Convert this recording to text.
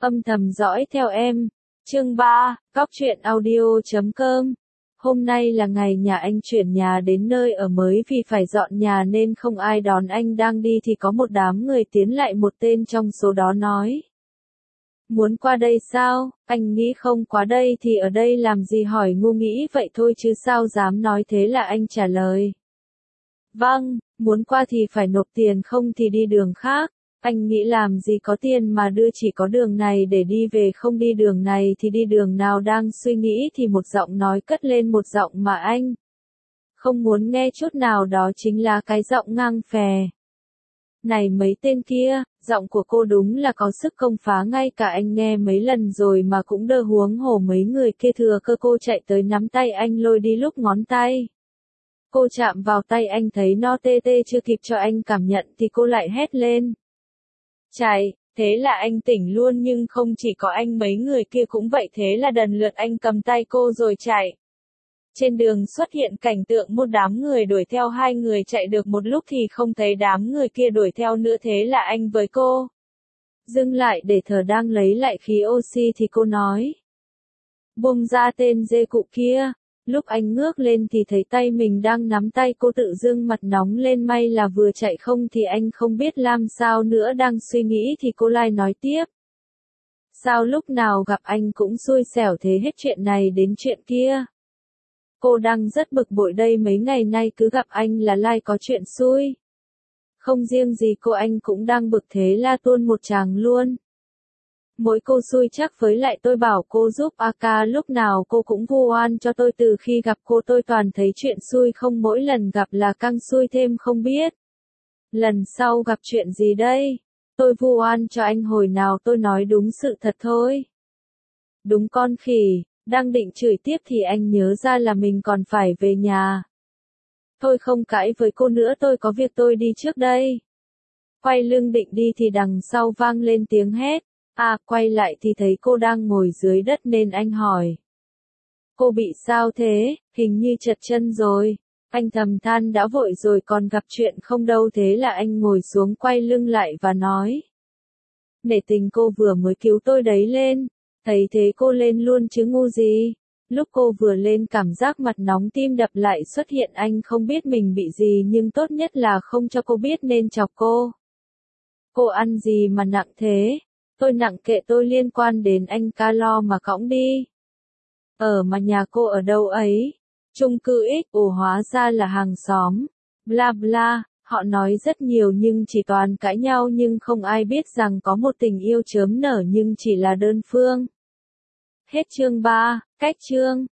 Âm thầm dõi theo em. Chương 3, Góc truyện audio.com. Hôm nay là ngày nhà anh chuyển nhà đến nơi ở mới, vì phải dọn nhà nên không ai đón anh đang đi thì có một đám người tiến lại, một tên trong số đó nói. Muốn qua đây sao? Anh nghĩ không qua đây thì ở đây làm gì, hỏi ngu nghĩ vậy thôi chứ sao dám nói thế, là anh trả lời. Vâng, muốn qua thì phải nộp tiền, không thì đi đường khác. Anh nghĩ làm gì có tiền mà đưa, chỉ có đường này để đi về, không đi đường này thì đi đường nào. Đang suy nghĩ thì một giọng nói cất lên, một giọng mà anh không muốn nghe chút nào, đó chính là cái giọng ngang phè. Này mấy tên kia, giọng của cô đúng là có sức công phá, ngay cả anh nghe mấy lần rồi mà cũng đơ, huống hồ mấy người kia thừa cơ. Cô chạy tới nắm tay anh lôi đi, lúc ngón tay cô chạm vào tay anh thấy no tê tê, chưa kịp cho anh cảm nhận thì cô lại hét lên. Chạy, thế là anh tỉnh luôn, nhưng không chỉ có anh, mấy người kia cũng vậy, thế là lần lượt anh cầm tay cô rồi chạy. Trên đường xuất hiện cảnh tượng một đám người đuổi theo, hai người chạy được một lúc thì không thấy đám người kia đuổi theo nữa, thế là anh với cô dừng lại để thở, đang lấy lại khí oxy thì cô nói. Buông ra tên dê cụ kia. Lúc anh ngước lên thì thấy tay mình đang nắm tay cô, tự dưng mặt nóng lên, may là vừa chạy, không thì anh không biết làm sao nữa. Đang suy nghĩ thì cô lại nói tiếp. Sao lúc nào gặp anh cũng xui xẻo thế, hết chuyện này đến chuyện kia. Cô đang rất bực bội đây, mấy ngày nay cứ gặp anh là lai có chuyện xui. Không riêng gì cô, anh cũng đang bực, thế là tuôn một tràng luôn. Mỗi cô xui chắc, với lại tôi bảo cô giúp AK, lúc nào cô cũng vu oan cho tôi. Từ khi gặp cô tôi toàn thấy chuyện xui không, mỗi lần gặp là càng xui thêm, không biết lần sau gặp chuyện gì đây. Tôi vu oan cho anh hồi nào, tôi nói đúng sự thật thôi. Đúng con khỉ. Đang định chửi tiếp thì anh nhớ ra là mình còn phải về nhà. Thôi không cãi với cô nữa, tôi có việc, tôi đi trước đây. Quay lưng định đi thì đằng sau vang lên tiếng hét. Quay lại thì thấy cô đang ngồi dưới đất nên anh hỏi. Cô bị sao thế, hình như trật chân rồi. Anh thầm than, đã vội rồi còn gặp chuyện không đâu. Thế là anh ngồi xuống, quay lưng lại và nói. Nể tình cô vừa mới cứu tôi đấy, lên. Thấy thế cô lên luôn chứ ngu gì. Lúc cô vừa lên cảm giác mặt nóng, tim đập lại xuất hiện, anh không biết mình bị gì, nhưng tốt nhất là không cho cô biết nên chọc cô. Cô ăn gì mà nặng thế? Tôi nặng kệ tôi, liên quan đến anh, ca lo mà cõng đi. Mà nhà cô ở đâu ấy? Chung cư X. Hóa ra là hàng xóm. Bla bla, họ nói rất nhiều nhưng chỉ toàn cãi nhau, nhưng không ai biết rằng có một tình yêu chớm nở nhưng chỉ là đơn phương. Hết chương 3, cách chương.